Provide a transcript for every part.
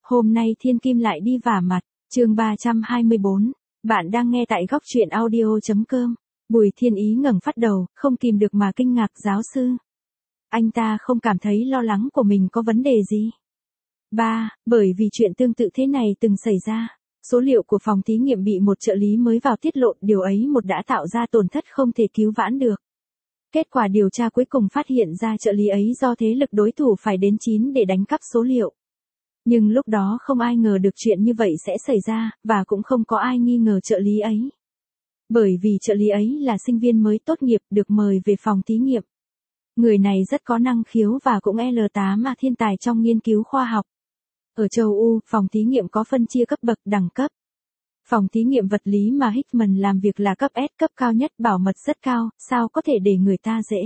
Hôm nay Thiên Kim lại đi vả mặt, chương 324, bạn đang nghe tại góc truyện audio.com. Bùi Thiên Ý ngẩng phát đầu, không kìm được mà kinh ngạc giáo sư. Anh ta không cảm thấy lo lắng của mình có vấn đề gì. Bởi vì chuyện tương tự thế này từng xảy ra. Số liệu của phòng thí nghiệm bị một trợ lý mới vào tiết lộ, điều ấy đã tạo ra tổn thất không thể cứu vãn được. Kết quả điều tra cuối cùng phát hiện ra trợ lý ấy do thế lực đối thủ phải đến 9 để đánh cắp số liệu. Nhưng lúc đó không ai ngờ được chuyện như vậy sẽ xảy ra, và cũng không có ai nghi ngờ trợ lý ấy. Bởi vì trợ lý ấy là sinh viên mới tốt nghiệp được mời về phòng thí nghiệm. Người này rất có năng khiếu và cũng L8 mà thiên tài trong nghiên cứu khoa học. Ở châu Âu, phòng thí nghiệm có phân chia cấp bậc đẳng cấp. Phòng thí nghiệm vật lý mà Hickman làm việc là cấp S, cấp cao nhất, bảo mật rất cao, sao có thể để người ta dễ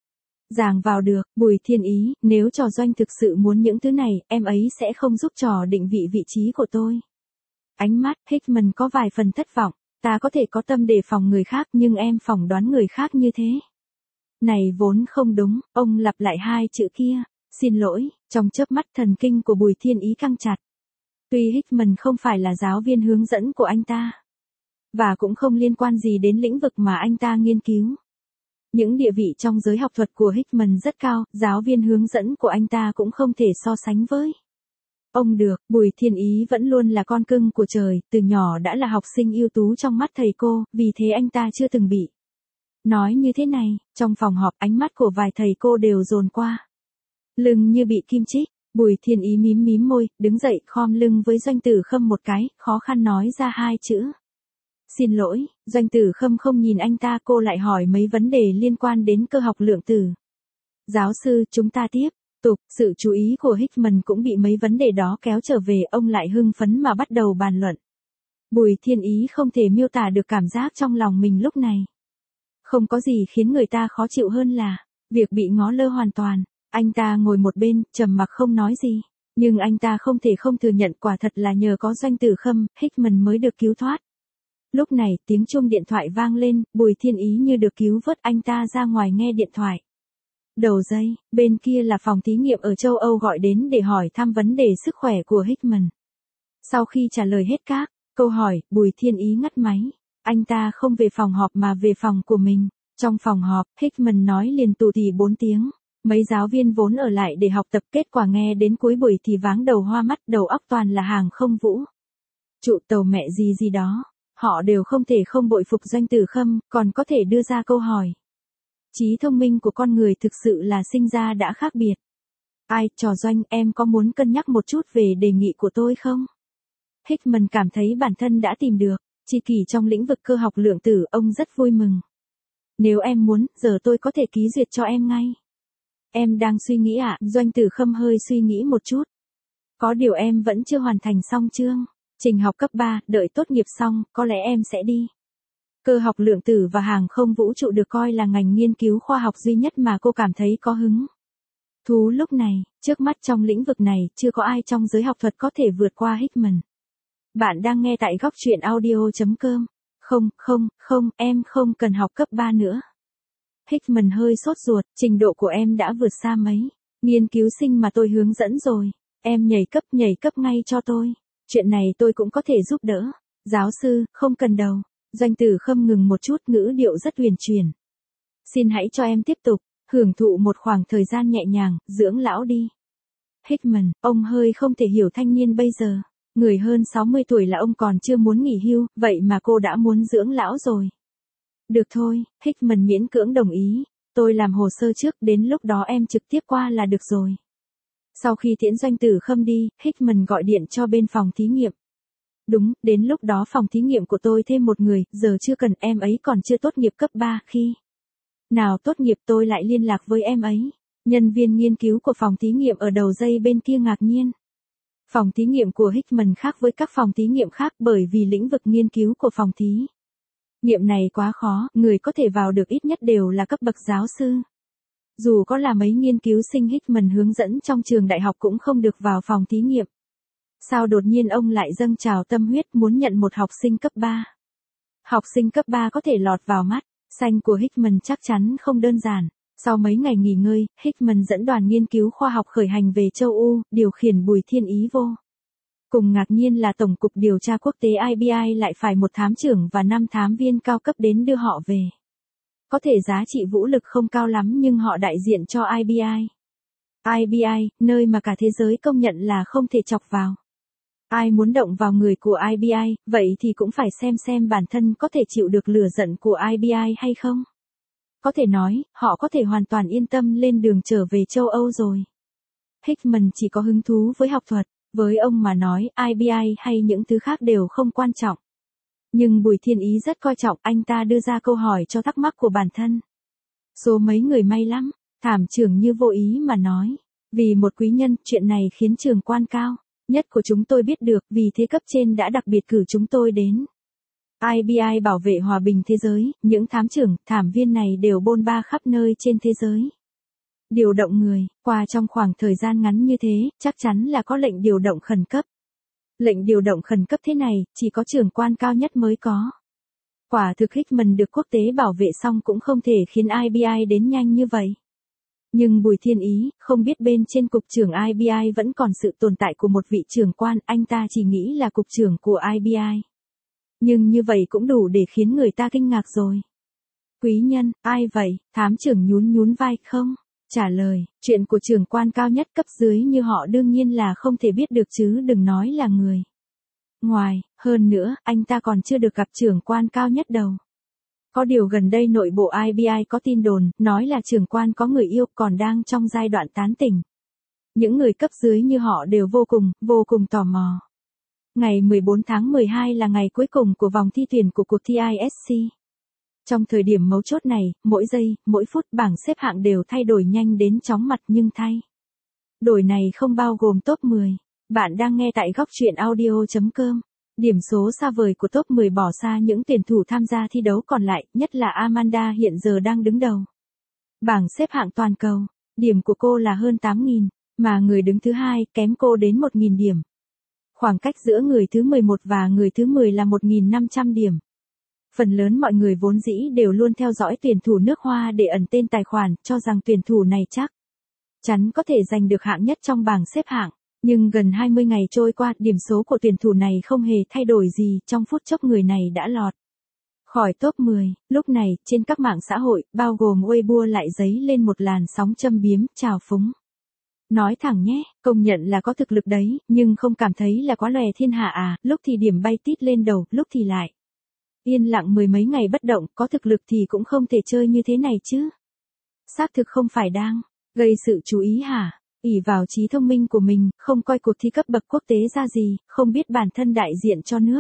dàng vào được. Bùi Thiên Ý, nếu trò Doanh thực sự muốn những thứ này, em ấy sẽ không giúp trò định vị trí của tôi. Ánh mắt Hickman có vài phần thất vọng, ta có thể có tâm đề phòng người khác nhưng em phỏng đoán người khác như thế này vốn không đúng. Ông lặp lại hai chữ kia, xin lỗi, trong chớp mắt thần kinh của Bùi Thiên Ý căng chặt. Tuy Hickman không phải là giáo viên hướng dẫn của anh ta, và cũng không liên quan gì đến lĩnh vực mà anh ta nghiên cứu. Những địa vị trong giới học thuật của Hickman rất cao, giáo viên hướng dẫn của anh ta cũng không thể so sánh với ông được. Bùi Thiên Ý vẫn luôn là con cưng của trời, từ nhỏ đã là học sinh ưu tú trong mắt thầy cô, vì thế anh ta chưa từng bị nói như thế này. Trong phòng họp, ánh mắt của vài thầy cô đều dồn qua lưng như bị kim chích. Bùi Thiên Ý mím môi, đứng dậy, khom lưng với Doanh Tử Khâm một cái, khó khăn nói ra hai chữ. Xin lỗi. Doanh Tử Khâm không nhìn anh ta, cô lại hỏi mấy vấn đề liên quan đến cơ học lượng tử. Giáo sư, chúng ta tiếp tục. Sự chú ý của Hickman cũng bị mấy vấn đề đó kéo trở về, ông lại hưng phấn mà bắt đầu bàn luận. Bùi Thiên Ý không thể miêu tả được cảm giác trong lòng mình lúc này. Không có gì khiến người ta khó chịu hơn là việc bị ngó lơ hoàn toàn. Anh ta ngồi một bên, trầm mặc không nói gì. Nhưng anh ta không thể không thừa nhận quả thật là nhờ có Doanh Tử Khâm, Hickman mới được cứu thoát. Lúc này, tiếng chuông điện thoại vang lên, Bùi Thiên Ý như được cứu vớt, anh ta ra ngoài nghe điện thoại. Đầu dây, bên kia là phòng thí nghiệm ở châu Âu gọi đến để hỏi thăm vấn đề sức khỏe của Hickman. Sau khi trả lời hết các câu hỏi, Bùi Thiên Ý ngắt máy. Anh ta không về phòng họp mà về phòng của mình. Trong phòng họp, Hickman nói liền tù tì 4 tiếng. Mấy giáo viên vốn ở lại để học tập, kết quả nghe đến cuối buổi thì váng đầu hoa mắt, đầu óc toàn là hàng không vũ trụ tàu mẹ gì đó. Họ đều không thể không bội phục Doanh Tử Khâm, còn có thể đưa ra câu hỏi. Trí thông minh của con người thực sự là sinh ra đã khác biệt. Ai, trò Doanh, em có muốn cân nhắc một chút về đề nghị của tôi không? Hickman cảm thấy bản thân đã tìm được tri kỷ trong lĩnh vực cơ học lượng tử, ông rất vui mừng. Nếu em muốn, giờ tôi có thể ký duyệt cho em ngay. Em đang suy nghĩ ạ. Doanh Tử Khâm hơi suy nghĩ một chút. Có điều em vẫn chưa hoàn thành xong chương trình học cấp 3, đợi tốt nghiệp xong, có lẽ em sẽ đi. Cơ học lượng tử và hàng không vũ trụ được coi là ngành nghiên cứu khoa học duy nhất mà cô cảm thấy có hứng thú lúc này. Trước mắt trong lĩnh vực này, chưa có ai trong giới học thuật có thể vượt qua Hickman. Bạn đang nghe tại góc truyện audio.com. Không, em không cần học cấp 3 nữa. Hickman hơi sốt ruột, trình độ của em đã vượt xa mấy nghiên cứu sinh mà tôi hướng dẫn rồi. Em nhảy cấp ngay cho tôi. Chuyện này tôi cũng có thể giúp đỡ. Giáo sư, không cần đâu. Doanh Tử Khâm ngừng một chút, ngữ điệu rất huyền chuyển. Xin hãy cho em tiếp tục, hưởng thụ một khoảng thời gian nhẹ nhàng, dưỡng lão đi. Hickman, ông hơi không thể hiểu thanh niên bây giờ. Người hơn 60 tuổi là ông còn chưa muốn nghỉ hưu, vậy mà cô đã muốn dưỡng lão rồi. Được thôi, Hickman miễn cưỡng đồng ý. Tôi làm hồ sơ trước, đến lúc đó em trực tiếp qua là được rồi. Sau khi tiễn Doanh Tử Khâm đi, Hickman gọi điện cho bên phòng thí nghiệm. Đúng, đến lúc đó phòng thí nghiệm của tôi thêm một người, giờ chưa cần, em ấy còn chưa tốt nghiệp cấp 3, khi nào tốt nghiệp tôi lại liên lạc với em ấy. Nhân viên nghiên cứu của phòng thí nghiệm ở đầu dây bên kia ngạc nhiên. Phòng thí nghiệm của Hickman khác với các phòng thí nghiệm khác bởi vì lĩnh vực nghiên cứu của phòng thí nghiệm này quá khó, người có thể vào được ít nhất đều là cấp bậc giáo sư. Dù có là mấy nghiên cứu sinh Hickman hướng dẫn trong trường đại học cũng không được vào phòng thí nghiệm. Sao đột nhiên ông lại dâng trào tâm huyết muốn nhận một học sinh cấp 3? Học sinh cấp 3 có thể lọt vào mắt xanh của Hickman chắc chắn không đơn giản. Sau mấy ngày nghỉ ngơi, Hickman dẫn đoàn nghiên cứu khoa học khởi hành về châu Âu, điều khiển Bùi Thiên Ý vô Cùng ngạc nhiên là Tổng cục Điều tra Quốc tế IBI lại phải một thám trưởng và 5 thám viên cao cấp đến đưa họ về. Có thể giá trị vũ lực không cao lắm nhưng họ đại diện cho IBI. IBI, nơi mà cả thế giới công nhận là không thể chọc vào. Ai muốn động vào người của IBI, vậy thì cũng phải xem bản thân có thể chịu được lửa giận của IBI hay không. Có thể nói, họ có thể hoàn toàn yên tâm lên đường trở về châu Âu rồi. Hickman chỉ có hứng thú với học thuật, với ông mà nói IBI hay những thứ khác đều không quan trọng. Nhưng Bùi Thiên Ý rất coi trọng, anh ta đưa ra câu hỏi cho thắc mắc của bản thân. Số mấy người may lắm, thảm trưởng như vô ý mà nói. Vì một quý nhân, chuyện này khiến trưởng quan cao nhất của chúng tôi biết được, vì thế cấp trên đã đặc biệt cử chúng tôi đến. IBI bảo vệ hòa bình thế giới, những thám trưởng, thảm viên này đều bôn ba khắp nơi trên thế giới. Điều động người, qua trong khoảng thời gian ngắn như thế, chắc chắn là có lệnh điều động khẩn cấp. Lệnh điều động khẩn cấp thế này, chỉ có trưởng quan cao nhất mới có. Quả thực Hickman được quốc tế bảo vệ xong cũng không thể khiến IBI đến nhanh như vậy. Nhưng Bùi Thiên Ý, không biết bên trên cục trưởng IBI vẫn còn sự tồn tại của một vị trưởng quan, anh ta chỉ nghĩ là cục trưởng của IBI. Nhưng như vậy cũng đủ để khiến người ta kinh ngạc rồi. Quý nhân, ai vậy? Thám trưởng nhún vai không? Trả lời, chuyện của trưởng quan cao nhất cấp dưới như họ đương nhiên là không thể biết được chứ đừng nói là người ngoài, hơn nữa, anh ta còn chưa được gặp trưởng quan cao nhất đâu. Có điều gần đây nội bộ IBI có tin đồn, nói là trưởng quan có người yêu còn đang trong giai đoạn tán tỉnh. Những người cấp dưới như họ đều vô cùng tò mò. Ngày 14 tháng 12 là ngày cuối cùng của vòng thi tuyển của cuộc thi ISC. Trong thời điểm mấu chốt này, mỗi giây, mỗi phút bảng xếp hạng đều thay đổi nhanh đến chóng mặt nhưng thay đổi này không bao gồm top 10. Bạn đang nghe tại góc truyện audio.com. Điểm số xa vời của top 10 bỏ xa những tuyển thủ tham gia thi đấu còn lại, nhất là Amanda hiện giờ đang đứng đầu bảng xếp hạng toàn cầu. Điểm của cô là hơn 8.000, mà người đứng thứ hai kém cô đến 1.000 điểm. Khoảng cách giữa người thứ 11 và người thứ 10 là 1.500 điểm. Phần lớn mọi người vốn dĩ đều luôn theo dõi tuyển thủ nước Hoa để ẩn tên tài khoản, cho rằng tuyển thủ này chắc chắn có thể giành được hạng nhất trong bảng xếp hạng. Nhưng gần 20 ngày trôi qua, điểm số của tuyển thủ này không hề thay đổi gì, trong phút chốc người này đã lọt khỏi top 10. Lúc này, trên các mạng xã hội, bao gồm Weibo lại dấy lên một làn sóng châm biếm, trào phúng. Nói thẳng nhé, công nhận là có thực lực đấy, nhưng không cảm thấy là quá lòe thiên hạ à, lúc thì điểm bay tít lên đầu, lúc thì lại yên lặng mười mấy ngày bất động, có thực lực thì cũng không thể chơi như thế này chứ. Xác thực không phải đang gây sự chú ý hả? Ỷ vào trí thông minh của mình, không coi cuộc thi cấp bậc quốc tế ra gì, không biết bản thân đại diện cho nước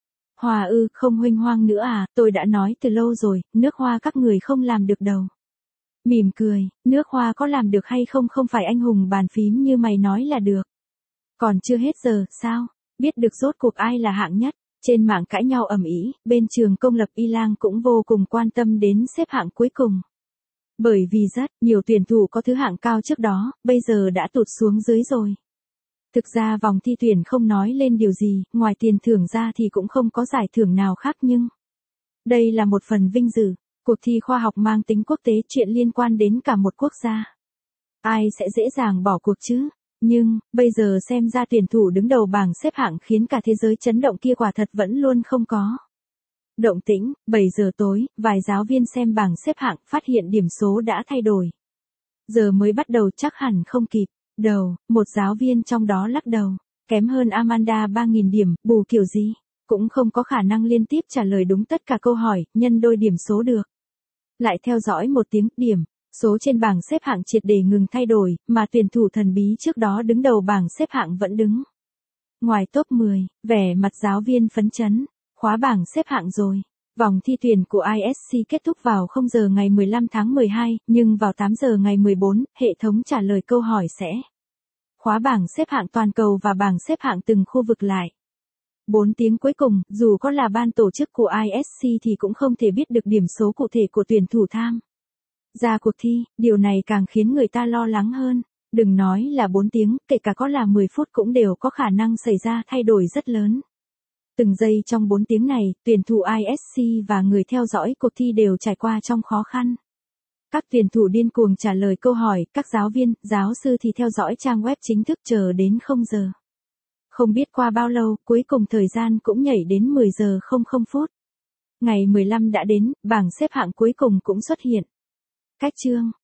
Hoa không huênh hoang nữa à, tôi đã nói từ lâu rồi, nước Hoa các người không làm được đâu. Mỉm cười, nước Hoa có làm được hay không không phải anh hùng bàn phím như mày nói là được. Còn chưa hết giờ, sao? Biết được rốt cuộc ai là hạng nhất. Trên mạng cãi nhau ầm ĩ, bên trường công lập Ilang cũng vô cùng quan tâm đến xếp hạng cuối cùng. Bởi vì rất nhiều tuyển thủ có thứ hạng cao trước đó, bây giờ đã tụt xuống dưới rồi. Thực ra vòng thi tuyển không nói lên điều gì, ngoài tiền thưởng ra thì cũng không có giải thưởng nào khác nhưng đây là một phần vinh dự. Cuộc thi khoa học mang tính quốc tế, chuyện liên quan đến cả một quốc gia. Ai sẽ dễ dàng bỏ cuộc chứ? Nhưng, bây giờ xem ra tuyển thủ đứng đầu bảng xếp hạng khiến cả thế giới chấn động kia quả thật vẫn luôn không có động tĩnh. 7 giờ tối, vài giáo viên xem bảng xếp hạng phát hiện điểm số đã thay đổi. Giờ mới bắt đầu chắc hẳn không kịp. Đầu, một giáo viên trong đó lắc đầu. Kém hơn Amanda 3.000 điểm, bù kiểu gì? Cũng không có khả năng liên tiếp trả lời đúng tất cả câu hỏi, nhân đôi điểm số được. Lại theo dõi một tiếng, điểm số trên bảng xếp hạng triệt để ngừng thay đổi, mà tuyển thủ thần bí trước đó đứng đầu bảng xếp hạng vẫn đứng ngoài top 10, vẻ mặt giáo viên phấn chấn, khóa bảng xếp hạng rồi. Vòng thi tuyển của ISC kết thúc vào 0 giờ ngày 15 tháng 12, nhưng vào 8 giờ ngày 14, hệ thống trả lời câu hỏi sẽ khóa bảng xếp hạng toàn cầu và bảng xếp hạng từng khu vực lại. 4 tiếng cuối cùng, dù có là ban tổ chức của ISC thì cũng không thể biết được điểm số cụ thể của tuyển thủ tham gia cuộc thi, điều này càng khiến người ta lo lắng hơn. Đừng nói là 4 tiếng, kể cả có là 10 phút cũng đều có khả năng xảy ra thay đổi rất lớn. Từng giây trong 4 tiếng này, tuyển thủ ISC và người theo dõi cuộc thi đều trải qua trong khó khăn. Các tuyển thủ điên cuồng trả lời câu hỏi, các giáo viên, giáo sư thì theo dõi trang web chính thức chờ đến 0 giờ Không biết qua bao lâu, cuối cùng thời gian cũng nhảy đến 10 giờ 00 phút. Ngày 15 đã đến, bảng xếp hạng cuối cùng cũng xuất hiện. Cách chương